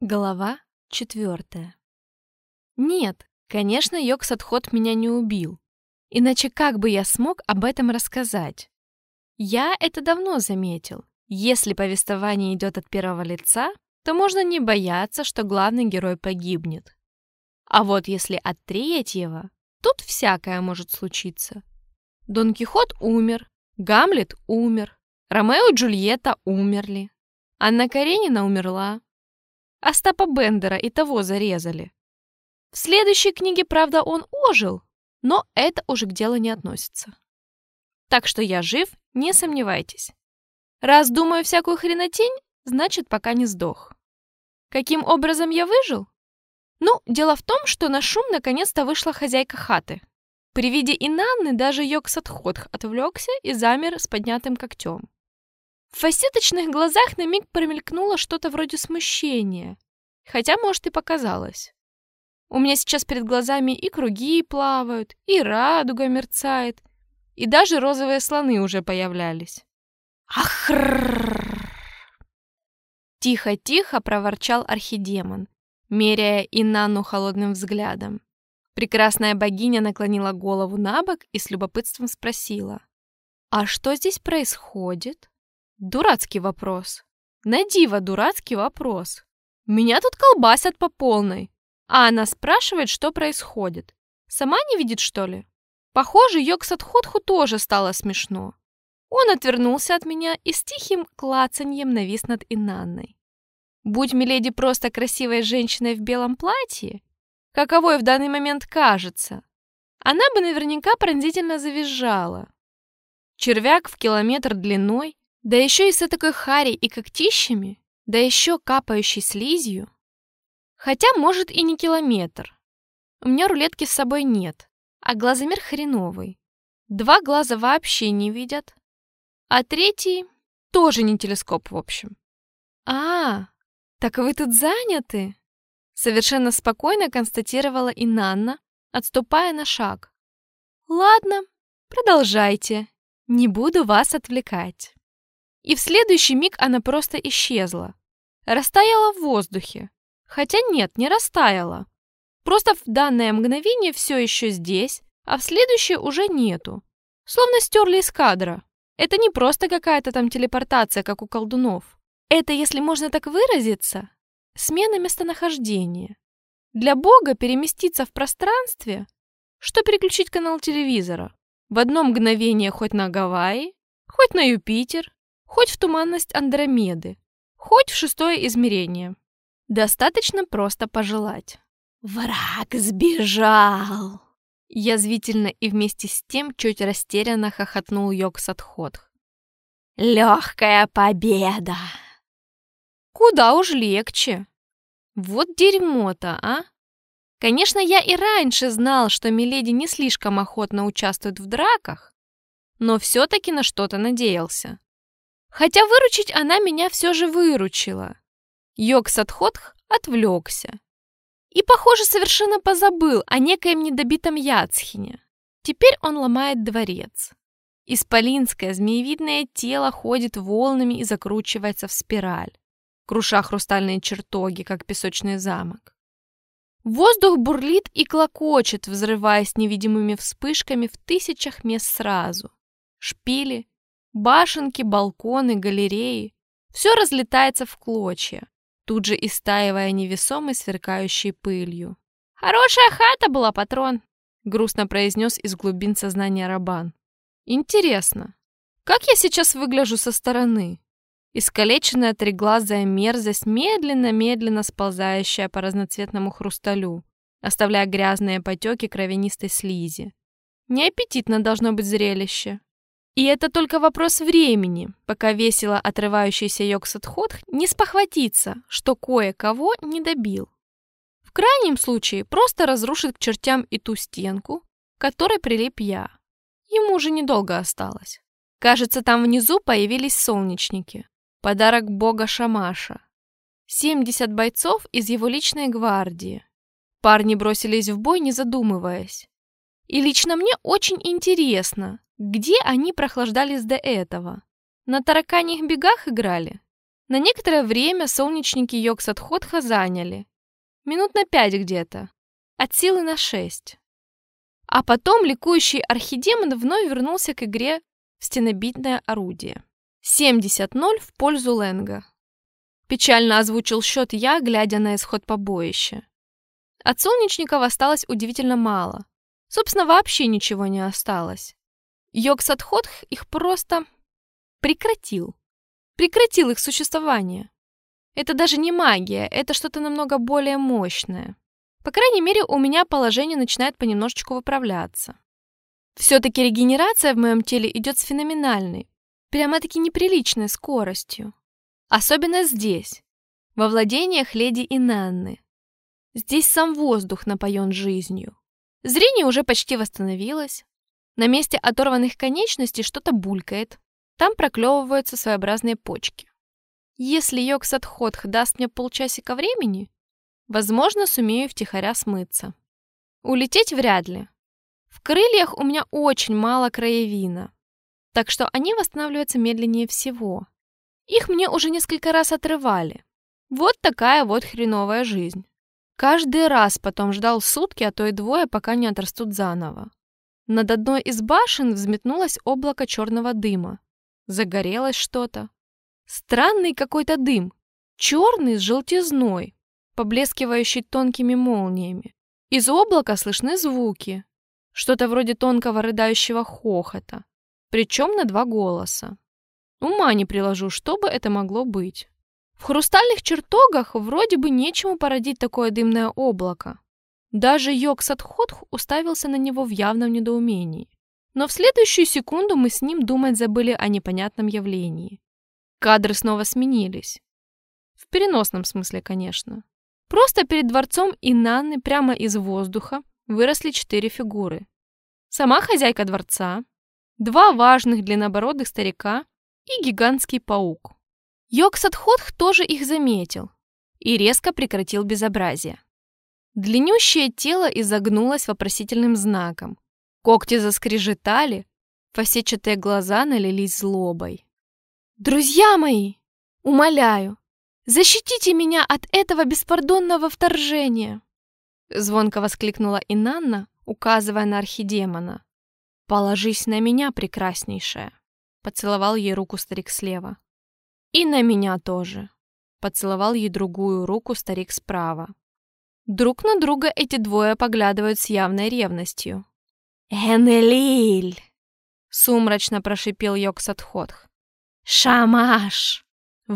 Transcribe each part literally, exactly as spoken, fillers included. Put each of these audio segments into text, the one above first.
Глава четвертая. Нет, конечно, Йог-Сатхот меня не убил. Иначе как бы я смог об этом рассказать? Я это давно заметил. Если повествование идет от первого лица, то можно не бояться, что главный герой погибнет. А вот если от третьего, тут всякое может случиться. Дон Кихот умер, Гамлет умер, Ромео и Джульетта умерли, Анна Каренина умерла. Остапа Бендера и того зарезали. В следующей книге, правда, он ожил, но это уже к делу не относится. Так что я жив, не сомневайтесь. Раз думаю всякую хренотень, значит, пока не сдох. Каким образом я выжил? Ну, дело в том, что на шум наконец-то вышла хозяйка хаты. При виде Инанны даже Йог-Сатхот отвлекся и замер с поднятым когтем. В фасеточных глазах на миг промелькнуло что-то вроде смущения, хотя, может, и показалось. У меня сейчас перед глазами и круги плавают, и радуга мерцает, и даже розовые слоны уже появлялись. Ахрррррр! Тихо-тихо проворчал архидемон, меряя Инанну холодным взглядом. Прекрасная богиня наклонила голову набок и с любопытством спросила: «А что здесь происходит?» Дурацкий вопрос. На диво дурацкий вопрос. Меня тут колбасят по полной. А она спрашивает, что происходит. Сама не видит, что ли? Похоже, Йог-Сатхотху тоже стало смешно. Он отвернулся от меня и с тихим клацаньем навис над Инанной. Будь миледи просто красивой женщиной в белом платье, каковой в данный момент кажется, она бы наверняка пронзительно завизжала. Червяк в километр длиной, да еще и с такой харей и когтищами, да еще капающей слизью. Хотя, может, и не километр. У меня рулетки с собой нет, а глазомер хреновый. Два глаза вообще не видят, а третий тоже не телескоп, в общем. «А, так вы тут заняты?» Совершенно спокойно констатировала Инанна, отступая на шаг. «Ладно, продолжайте, не буду вас отвлекать». И в следующий миг она просто исчезла. Растаяла в воздухе. Хотя нет, не растаяла. Просто в данное мгновение все еще здесь, а в следующее уже нету. Словно стерли из кадра. Это не просто какая-то там телепортация, как у колдунов. Это, если можно так выразиться, смена местонахождения. Для Бога переместиться в пространстве, что переключить канал телевизора. В одно мгновение хоть на Гавайи, хоть на Юпитер, хоть в туманность Андромеды, хоть в шестое измерение. Достаточно просто пожелать. «Враг сбежал!» Язвительно и вместе с тем чуть растерянно хохотнул Йог-Сатхотх. «Легкая победа!» Куда уж легче. Вот дерьмо-то, а? Конечно, я и раньше знал, что миледи не слишком охотно участвует в драках, но все-таки на что-то надеялся. Хотя выручить она меня все же выручила. Йог-Сатхотх отвлекся. И, похоже, совершенно позабыл о некоем недобитом Яцхине. Теперь он ломает дворец. Исполинское змеевидное тело ходит волнами и закручивается в спираль, круша хрустальные чертоги, как песочный замок. Воздух бурлит и клокочет, взрываясь невидимыми вспышками в тысячах мест сразу. Шпили, башенки, балконы, галереи — все разлетается в клочья, тут же истаивая невесомой сверкающей пылью. «Хорошая хата была, патрон!» — грустно произнес из глубин сознания Рабан. «Интересно, как я сейчас выгляжу со стороны?» Искалеченная триглазая мерзость, медленно-медленно сползающая по разноцветному хрусталю, оставляя грязные потеки кровянистой слизи. Неаппетитно должно быть зрелище. И это только вопрос времени, пока весело отрывающийся Йог-Сатхотх не спохватится, что кое-кого не добил. В крайнем случае просто разрушит к чертям и ту стенку, к которой прилип я. Ему уже недолго осталось. Кажется, там внизу появились солнечники. Подарок бога Шамаша. семьдесят бойцов из его личной гвардии. Парни бросились в бой, не задумываясь. И лично мне очень интересно, где они прохлаждались до этого. На тараканьих бегах играли? На некоторое время солнечники Йог-Сатходха заняли. Минут на пять где-то. От силы на шесть. А потом ликующий архидемон вновь вернулся к игре в стенобитное орудие. семьдесят ноль в пользу Ленга. Печально озвучил счет я, глядя на исход побоища. От солнечников осталось удивительно мало. Собственно, вообще ничего не осталось. Йог-Сатходх их просто прекратил. Прекратил их существование. Это даже не магия, это что-то намного более мощное. По крайней мере, у меня положение начинает понемножечку выправляться. Все-таки регенерация в моем теле идет с феноменальной, прямо-таки неприличной скоростью. Особенно здесь, во владениях леди Инанны. Здесь сам воздух напоен жизнью. Зрение уже почти восстановилось. На месте оторванных конечностей что-то булькает. Там проклевываются своеобразные почки. Если Йог-Сатходх даст мне полчасика времени, возможно, сумею втихаря смыться. Улететь вряд ли. В крыльях у меня очень мало краевина, так что они восстанавливаются медленнее всего. Их мне уже несколько раз отрывали. Вот такая вот хреновая жизнь. Каждый раз потом ждал сутки, а то и двое, пока не отрастут заново. Над одной из башен взметнулось облако черного дыма. Загорелось что-то. Странный какой-то дым, черный с желтизной, поблескивающий тонкими молниями. Из облака слышны звуки, что-то вроде тонкого рыдающего хохота, причем на два голоса. Ума не приложу, что бы это могло быть. В хрустальных чертогах вроде бы нечему породить такое дымное облако. Даже Йог-Сатходх уставился на него в явном недоумении. Но в следующую секунду мы с ним думать забыли о непонятном явлении. Кадры снова сменились. В переносном смысле, конечно. Просто перед дворцом Инанны прямо из воздуха выросли четыре фигуры. Сама хозяйка дворца, два важных длиннобородых старика и гигантский паук. Йог-Сатходх тоже их заметил и резко прекратил безобразие. Длиннющее тело изогнулось вопросительным знаком. Когти заскрежетали, фасетчатые глаза налились злобой. «Друзья мои, умоляю, защитите меня от этого беспардонного вторжения!» Звонко воскликнула Инанна, указывая на архидемона. «Положись на меня, прекраснейшая!» Поцеловал ей руку старик слева. «И на меня тоже!» Поцеловал ей другую руку старик справа. Друг на друга эти двое поглядывают с явной ревностью. «Энлиль!» — сумрачно прошипел Йог-Сатходх. «Шамаш!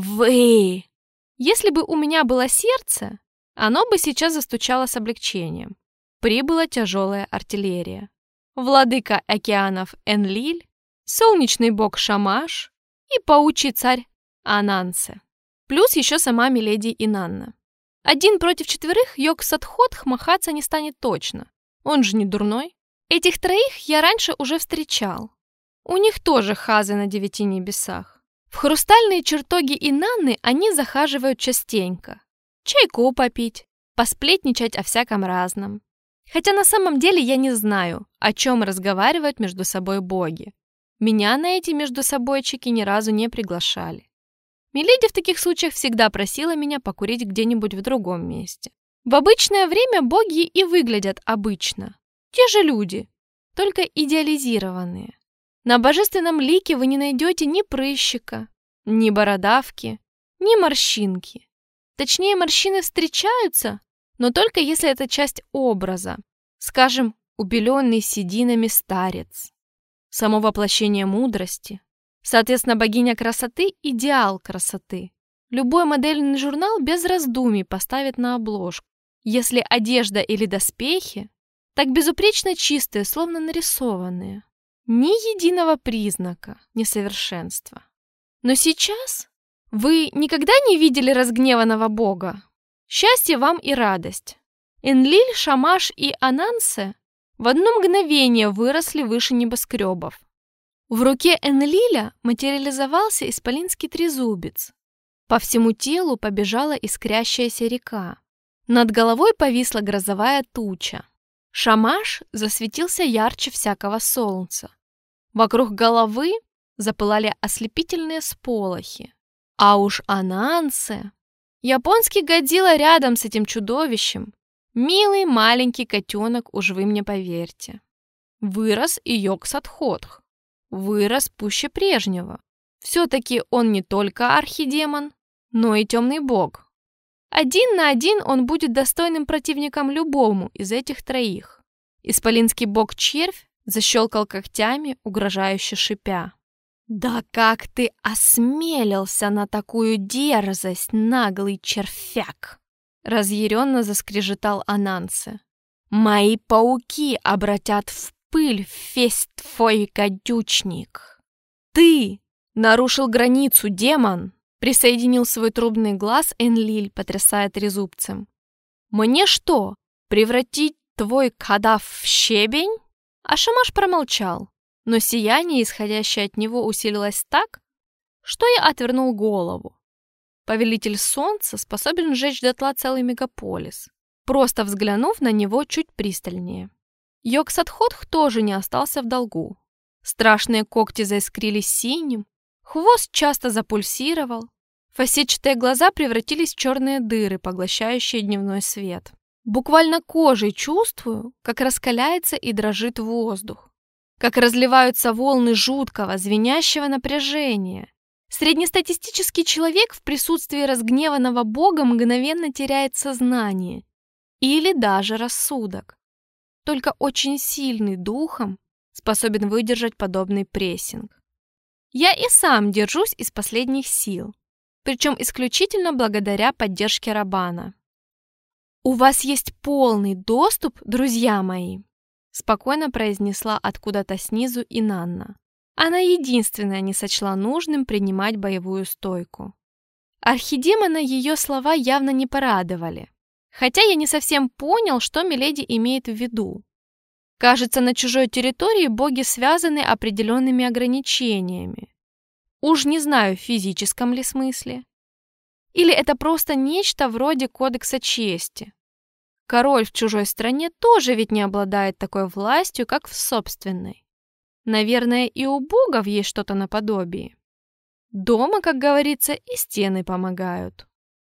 Вы!» Если бы у меня было сердце, оно бы сейчас застучало с облегчением. Прибыла тяжелая артиллерия. Владыка океанов Энлиль, солнечный бог Шамаш и паучий царь Анансе. Плюс еще сама миледи Инанна. Один против четверых Йог-Сатходх махаться не станет точно. Он же не дурной. Этих троих я раньше уже встречал. У них тоже хазы на девяти небесах. В хрустальные чертоги Инанны они захаживают частенько. Чайку попить, посплетничать о всяком разном. Хотя на самом деле я не знаю, о чем разговаривают между собой боги. Меня на эти междусобойчики ни разу не приглашали. Миледи в таких случаях всегда просила меня покурить где-нибудь в другом месте. В обычное время боги и выглядят обычно. Те же люди, только идеализированные. На божественном лике вы не найдете ни прыщика, ни бородавки, ни морщинки. Точнее, морщины встречаются, но только если это часть образа. Скажем, убеленный сединами старец. Само воплощение мудрости. Соответственно, богиня красоты – идеал красоты. Любой модельный журнал без раздумий поставит на обложку. Если одежда или доспехи, так безупречно чистые, словно нарисованные. Ни единого признака несовершенства. Но сейчас вы никогда не видели разгневанного бога? Счастье вам и радость. Энлиль, Шамаш и Анансе в одно мгновение выросли выше небоскребов. В руке Энлиля материализовался исполинский трезубец. По всему телу побежала искрящаяся река. Над головой повисла грозовая туча. Шамаш засветился ярче всякого солнца. Вокруг головы запылали ослепительные сполохи. А уж Анансе, японский Годзилла рядом с этим чудовищем, милый маленький котенок, уж вы мне поверьте. Вырос и Йог-Сатхотх. Вырос пуще прежнего. Все-таки он не только архидемон, но и темный бог. Один на один он будет достойным противником любому из этих троих. Исполинский бог-червь защелкал когтями, угрожающе шипя. «Да как ты осмелился на такую дерзость, наглый червяк!» Разъяренно заскрежетал Анансе. «Мои пауки обратят в пыль весь твой гадючник!» «Ты нарушил границу, демон!» Присоединил свой трубный глаз Энлиль, потрясая трезубцем. «Мне что, превратить твой кадав в щебень?» А Шамаш промолчал, но сияние, исходящее от него, усилилось так, что я отвернул голову. Повелитель солнца способен сжечь дотла целый мегаполис, просто взглянув на него чуть пристальнее. Йог-Сатхотх тоже не остался в долгу. Страшные когти заискрились синим, хвост часто запульсировал, фасетчатые глаза превратились в черные дыры, поглощающие дневной свет. Буквально кожей чувствую, как раскаляется и дрожит воздух, как разливаются волны жуткого, звенящего напряжения. Среднестатистический человек в присутствии разгневанного бога мгновенно теряет сознание или даже рассудок. Только очень сильный духом способен выдержать подобный прессинг. Я и сам держусь из последних сил, причем исключительно благодаря поддержке Рабана. «У вас есть полный доступ, друзья мои», спокойно произнесла откуда-то снизу Инанна. Она единственная не сочла нужным принимать боевую стойку. Архидемона ее слова явно не порадовали, хотя я не совсем понял, что миледи имеет в виду. Кажется, на чужой территории боги связаны определенными ограничениями. Уж не знаю, в физическом ли смысле. Или это просто нечто вроде кодекса чести. Король в чужой стране тоже ведь не обладает такой властью, как в собственной. Наверное, и у богов есть что-то наподобие. Дома, как говорится, и стены помогают.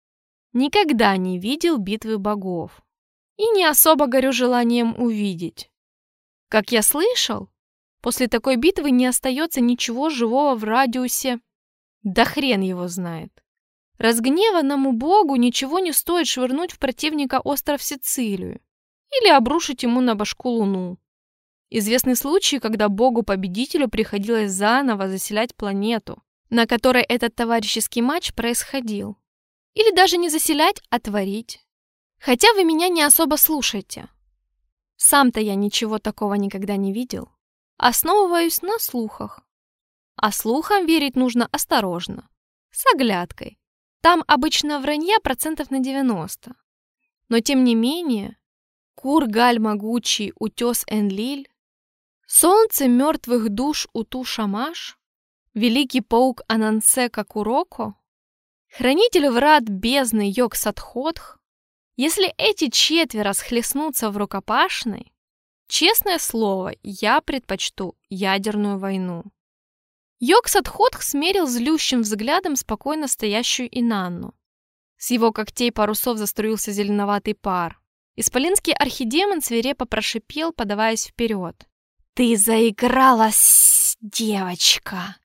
Никогда не видел битвы богов. И не особо горю желанием увидеть. Как я слышал, после такой битвы не остается ничего живого в радиусе. Да хрен его знает. Разгневанному богу ничего не стоит швырнуть в противника остров Сицилию или обрушить ему на башку луну. Известны случаи, когда богу-победителю приходилось заново заселять планету, на которой этот товарищеский матч происходил. Или даже не заселять, а творить. Хотя вы меня не особо слушаете. Сам-то я ничего такого никогда не видел. Основываюсь на слухах. А слухам верить нужно осторожно, с оглядкой. Там обычно вранья процентов на девяносто. Но тем не менее, Кур-Галь могучий, утес Энлиль, солнце мертвых душ Уту-Шамаш, великий паук Анансе Какуроко, хранитель врат бездны Йог-Сатхотх, если эти четверо схлестнутся в рукопашной, честное слово, я предпочту ядерную войну. Йог-Сатхотх смерил злющим взглядом спокойно стоящую Инанну. С его когтей парусов заструился зеленоватый пар. Исполинский архидемон свирепо прошипел, подаваясь вперед. «Ты заигралась, девочка!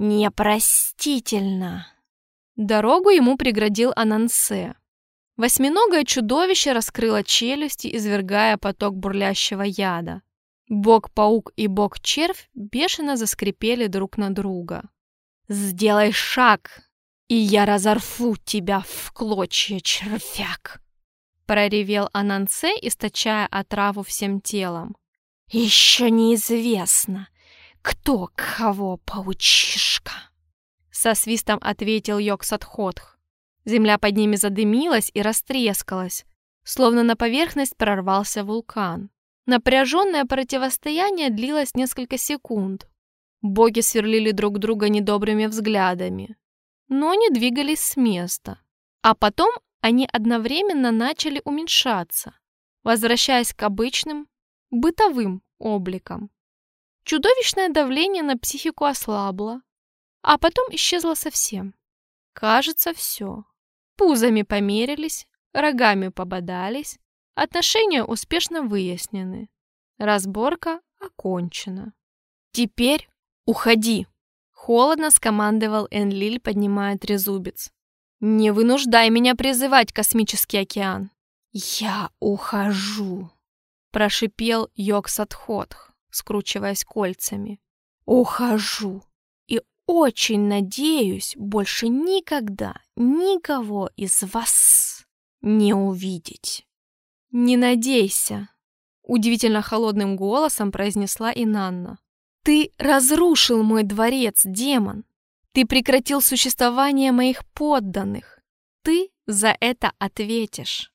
Непростительно!» Дорогу ему преградил Анансе. Восьминогое чудовище раскрыло челюсти, извергая поток бурлящего яда. Бог-паук и бог-червь бешено заскрипели друг на друга. «Сделай шаг, и я разорву тебя в клочья, червяк!» проревел Анансе, источая отраву всем телом. «Еще неизвестно, кто кого, паучишка!» Со свистом ответил Йог-Сатхотх. Земля под ними задымилась и растрескалась, словно на поверхность прорвался вулкан. Напряженное противостояние длилось несколько секунд. Боги сверлили друг друга недобрыми взглядами, но не двигались с места. А потом они одновременно начали уменьшаться, возвращаясь к обычным, бытовым обликам. Чудовищное давление на психику ослабло, а потом исчезло совсем. Кажется, все. Пузами померились, рогами пободались, отношения успешно выяснены. Разборка окончена. Теперь уходи, холодно скомандовал Энлиль, поднимая трезубец. Не вынуждай меня призывать космический океан. Я ухожу, прошипел Йог-Сатхотх, скручиваясь кольцами. Ухожу. И очень надеюсь больше никогда никого из вас не увидеть. Не надейся, удивительно холодным голосом произнесла Инанна. Ты разрушил мой дворец, демон. Ты прекратил существование моих подданных. Ты за это ответишь.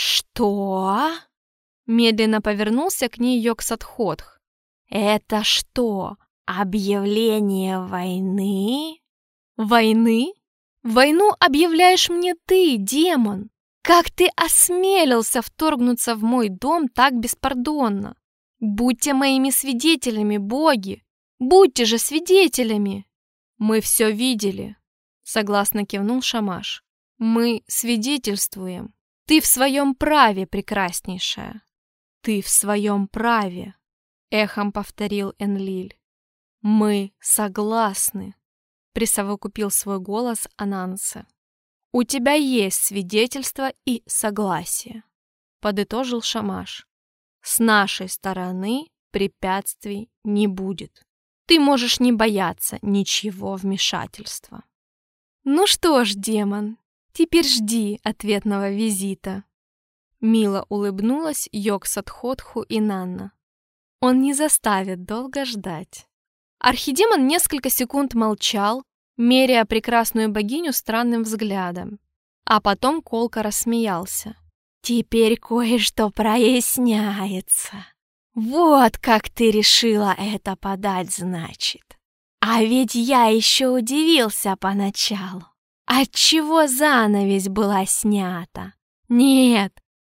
Что? Медленно повернулся к ней Йог-Сатхотх. Это что, объявление войны? Войны? Войну объявляешь мне ты, демон. Как ты осмелился вторгнуться в мой дом так беспардонно? Будьте моими свидетелями, боги! Будьте же свидетелями! Мы все видели, согласно кивнул Шамаш. Мы свидетельствуем. Ты в своем праве, прекраснейшая. Ты в своем праве, эхом повторил Энлиль. Мы согласны, присовокупил свой голос Анансе. У тебя есть свидетельство и согласие, подытожил Шамаш. С нашей стороны препятствий не будет. Ты можешь не бояться ничего вмешательства. Ну что ж, демон, теперь жди ответного визита. Мило улыбнулась Йог-Сатхотху Инанна. Он не заставит долго ждать. Архидемон несколько секунд молчал, меряя прекрасную богиню странным взглядом, а потом колко рассмеялся. «Теперь кое-что проясняется. Вот как ты решила это подать, значит. А ведь я еще удивился поначалу. Отчего занавесь была снята? Нет,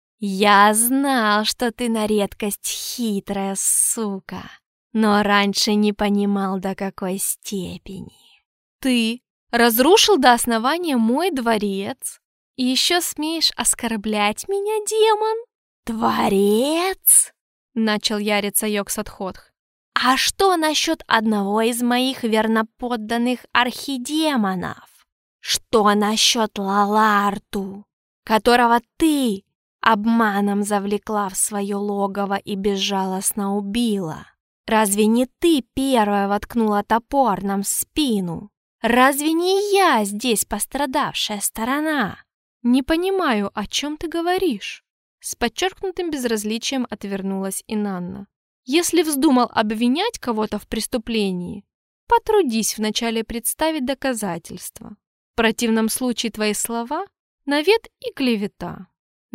я знал, что ты на редкость хитрая сука, но раньше не понимал, до какой степени. Ты разрушил до основания мой дворец и еще смеешь оскорблять меня, демон? Дворец? Начал яриться Йог-Сатхотх. А что насчет одного из моих верноподданных архидемонов? Что насчет Лаларту, которого ты обманом завлекла в свое логово и безжалостно убила? Разве не ты первая воткнула топор нам в спину? Разве не я здесь пострадавшая сторона? Не понимаю, о чем ты говоришь. С подчеркнутым безразличием отвернулась Инанна. Если вздумал обвинять кого-то в преступлении, потрудись вначале представить доказательства. В противном случае твои слова — навет и клевета.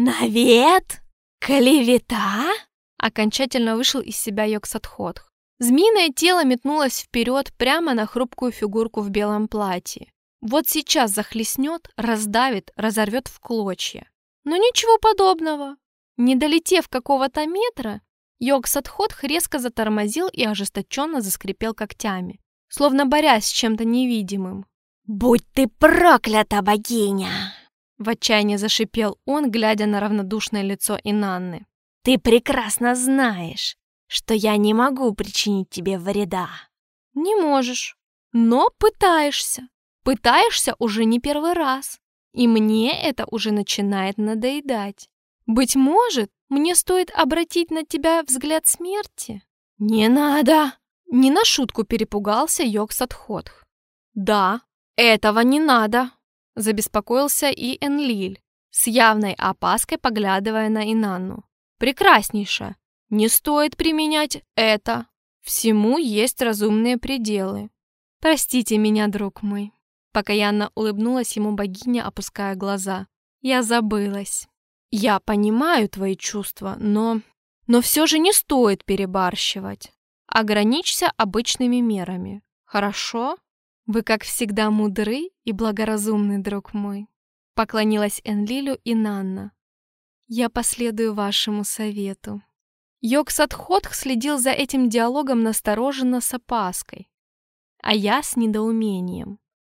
Навет? Клевета? Окончательно вышел из себя Йог-Сатхотх. Змеиное тело метнулось вперед прямо на хрупкую фигурку в белом платье. Вот сейчас захлестнет, раздавит, разорвет в клочья. Но ничего подобного. Не долетев какого-то метра, Йог-Сатхотх резко затормозил и ожесточенно заскрипел когтями, словно борясь с чем-то невидимым. «Будь ты проклята, богиня!» В отчаянии зашипел он, глядя на равнодушное лицо Инанны. «Ты прекрасно знаешь, что я не могу причинить тебе вреда». «Не можешь, но пытаешься. Пытаешься уже не первый раз, и мне это уже начинает надоедать. Быть может, мне стоит обратить на тебя взгляд смерти?» «Не надо!» Не на шутку перепугался Йог-Сатхотх. «Да, этого не надо!» Забеспокоился и Энлиль, с явной опаской поглядывая на Инанну. «Прекраснейшая! Не стоит применять это! Всему есть разумные пределы. Простите меня, друг мой!» Покаянно улыбнулась ему богиня, опуская глаза. «Я забылась. Я понимаю твои чувства, но... Но все же не стоит перебарщивать. Ограничься обычными мерами. Хорошо? Вы, как всегда, мудры и благоразумны, друг мой». Поклонилась Энлилю Инанна. «Я последую вашему совету». Йог-Сатхотх следил за этим диалогом настороженно, с опаской, а я с недоумением.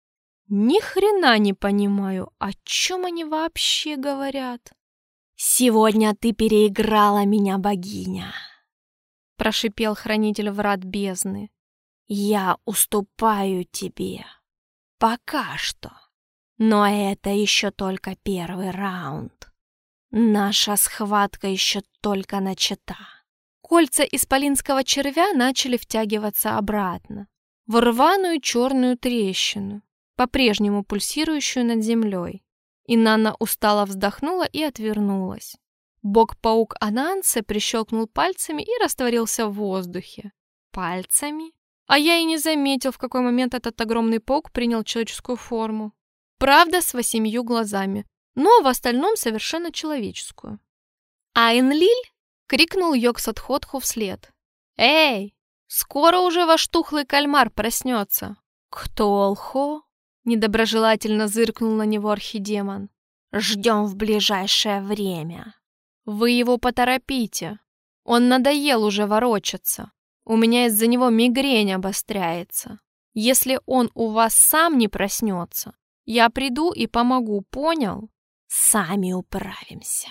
Ни хрена не понимаю, о чем они вообще говорят. «Сегодня ты переиграла меня, богиня», — прошипел хранитель врат бездны. «Я уступаю тебе. Пока что. Но это еще только первый раунд. Наша схватка еще только начата». Кольца исполинского червя начали втягиваться обратно, в рваную черную трещину, по-прежнему пульсирующую над землей. Инанна устало вздохнула и отвернулась. Бог-паук Анансе прищелкнул пальцами и растворился в воздухе. Пальцами? А я и не заметил, в какой момент этот огромный паук принял человеческую форму. Правда, с восемью глазами, но в остальном совершенно человеческую. А Энлиль крикнул Йог-Сотходху вслед. «Эй, скоро уже ваш тухлый кальмар проснется!» «Ктолхо?» — недоброжелательно зыркнул на него архидемон. «Ждем в ближайшее время». «Вы его поторопите. Он надоел уже ворочаться. У меня из-за него мигрень обостряется. Если он у вас сам не проснется, я приду и помогу, понял?» «Сами управимся.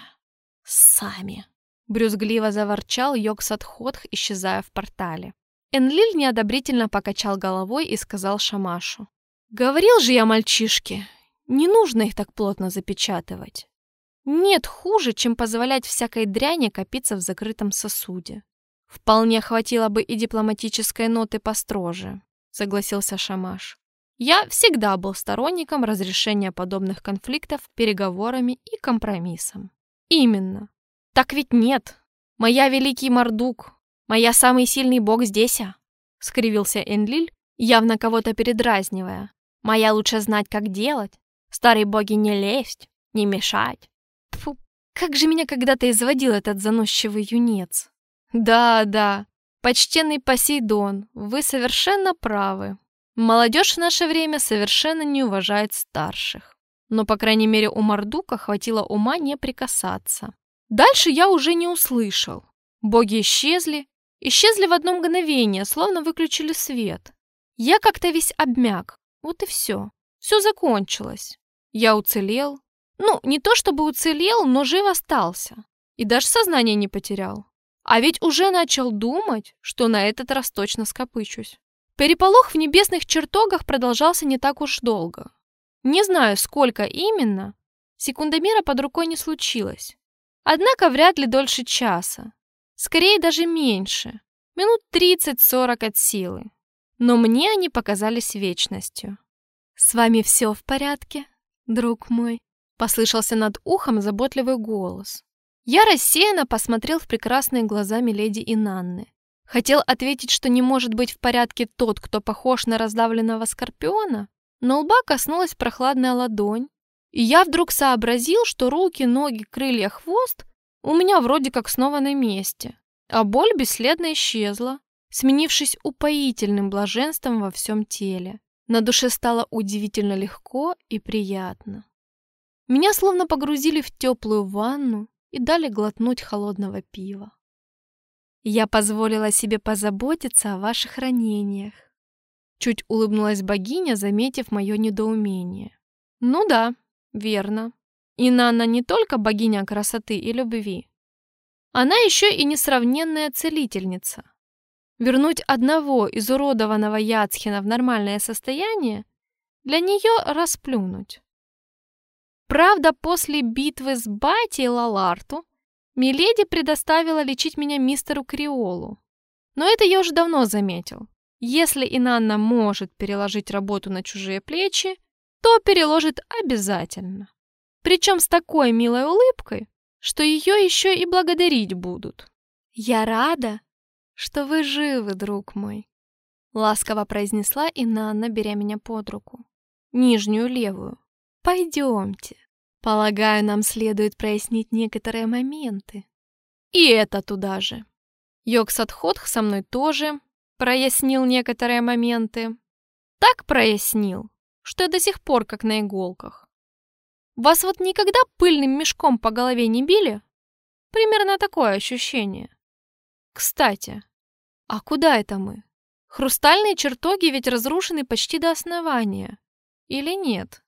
Сами». Брюзгливо заворчал Йог-Сотходх, исчезая в портале. Энлиль неодобрительно покачал головой и сказал Шамашу. «Говорил же я мальчишке, не нужно их так плотно запечатывать. Нет хуже, чем позволять всякой дряни копиться в закрытом сосуде. Вполне хватило бы и дипломатической ноты построже», — согласился Шамаш. «Я всегда был сторонником разрешения подобных конфликтов переговорами и компромиссом». «Именно. Так ведь нет. Моя великий Мардук, моя самый сильный бог здесь, а?» — скривился Энлиль, явно кого-то передразнивая. «Моя лучше знать, как делать. Старой боги не лезть, не мешать». Фу, как же меня когда-то изводил этот заносчивый юнец. «Да, да, почтенный Посейдон, вы совершенно правы. Молодежь в наше время совершенно не уважает старших. Но, по крайней мере, у Мардука хватило ума не прикасаться». Дальше я уже не услышал. Боги исчезли, исчезли в одно мгновение, словно выключили свет. Я как-то весь обмяк. Вот и все. Все закончилось. Я уцелел. Ну, не то чтобы уцелел, но жив остался. И даже сознание не потерял. А ведь уже начал думать, что на этот раз точно скопычусь. Переполох в небесных чертогах продолжался не так уж долго. Не знаю, сколько именно. Секундомера под рукой не случилось. Однако вряд ли дольше часа. Скорее даже меньше. Минут тридцать-сорок от силы. Но мне они показались вечностью. «С вами все в порядке, друг мой?» — послышался над ухом заботливый голос. Я рассеянно посмотрел в прекрасные глаза миледи Инанны. Хотел ответить, что не может быть в порядке тот, кто похож на раздавленного скорпиона, но лба коснулась прохладная ладонь, и я вдруг сообразил, что руки, ноги, крылья, хвост у меня вроде как снова на месте, а боль бесследно исчезла, сменившись упоительным блаженством во всем теле. На душе стало удивительно легко и приятно. Меня словно погрузили в теплую ванну и дали глотнуть холодного пива. «Я позволила себе позаботиться о ваших ранениях», — чуть улыбнулась богиня, заметив мое недоумение. «Ну да, верно. Инанна не только богиня красоты и любви. Она еще и несравненная целительница. Вернуть одного изуродованного Яцхина в нормальное состояние для нее расплюнуть. Правда, после битвы с Бати и Лаларту миледи предоставила лечить меня мистеру Криолу. Но это я уже давно заметил. Если Инанна может переложить работу на чужие плечи, то переложит обязательно. Причем с такой милой улыбкой, что ее еще и благодарить будут. «Я рада, что вы живы, друг мой», — ласково произнесла Инанна, беря меня под руку. Нижнюю левую. «Пойдемте. Полагаю, нам следует прояснить некоторые моменты». И это туда же. Йог-Сотходх со мной тоже прояснил некоторые моменты. Так прояснил, что я до сих пор как на иголках. Вас вот никогда пыльным мешком по голове не били? Примерно такое ощущение. Кстати, а куда это мы? Хрустальные чертоги ведь разрушены почти до основания. или нет?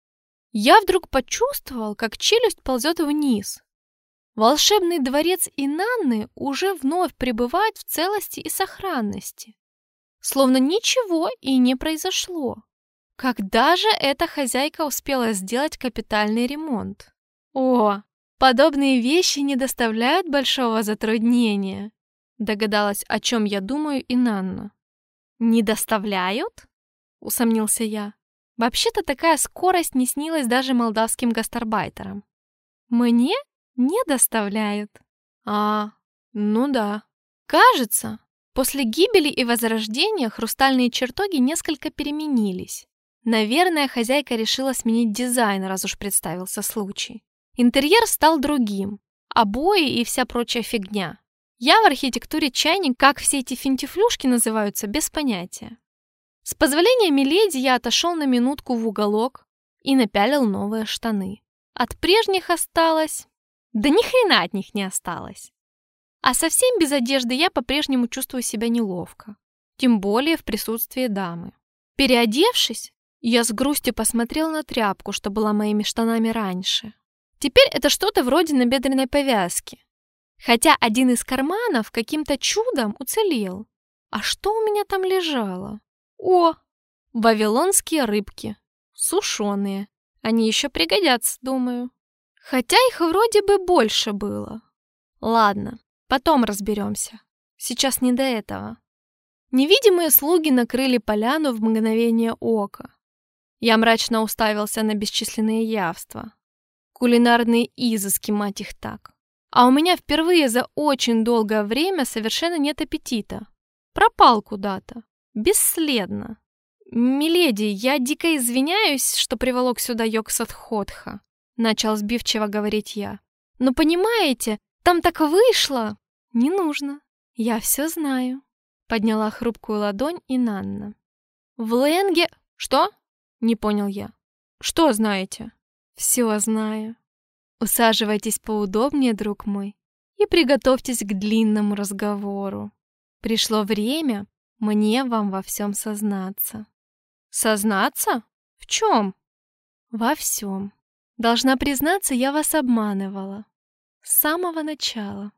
Я вдруг почувствовал, как челюсть ползет вниз. Волшебный дворец Инанны уже вновь пребывает в целости и сохранности. Словно ничего и не произошло. Когда же эта хозяйка успела сделать капитальный ремонт? О, подобные вещи не доставляют большого затруднения. Догадалась, о чем я думаю, Инанна. «Не доставляют?» — усомнился я. Вообще-то такая скорость не снилась даже молдавским гастарбайтерам. «Мне не доставляют». «А, ну да. Кажется, после гибели и возрождения хрустальные чертоги несколько переменились. Наверное, хозяйка решила сменить дизайн, раз уж представился случай. Интерьер стал другим, обои и вся прочая фигня. Я в архитектуре чайник, как все эти финтифлюшки называются, без понятия. С позволения миледи я отошел на минутку в уголок и напялил новые штаны. От прежних осталось... Да ни хрена от них не осталось. А совсем без одежды я по-прежнему чувствую себя неловко. Тем более в присутствии дамы. Переодевшись, я с грустью посмотрел на тряпку, что была моими штанами раньше. Теперь это что-то вроде набедренной повязки. Хотя один из карманов каким-то чудом уцелел. А что у меня там лежало? О, вавилонские рыбки. Сушеные. Они еще пригодятся, думаю. Хотя их вроде бы больше было. Ладно, потом разберемся. Сейчас не до этого. Невидимые слуги накрыли поляну в мгновение ока. Я мрачно уставился на бесчисленные явства. Кулинарные изыски, мать их так. А у меня впервые за очень долгое время совершенно нет аппетита. Пропал куда-то. Бесследно. «Миледи, я дико извиняюсь, что приволок сюда Йог-Сатходха», начал сбивчиво говорить я. «Но понимаете, там так вышло!» «Не нужно. Я все знаю», подняла хрупкую ладонь Инанна. «В Ленге...» «Что?» Не понял я. «Что знаете?» «Все знаю. Усаживайтесь поудобнее, друг мой, и приготовьтесь к длинному разговору. Пришло время мне вам во всем сознаться». «Сознаться? В чем?» «Во всем. Должна признаться, я вас обманывала. С самого начала».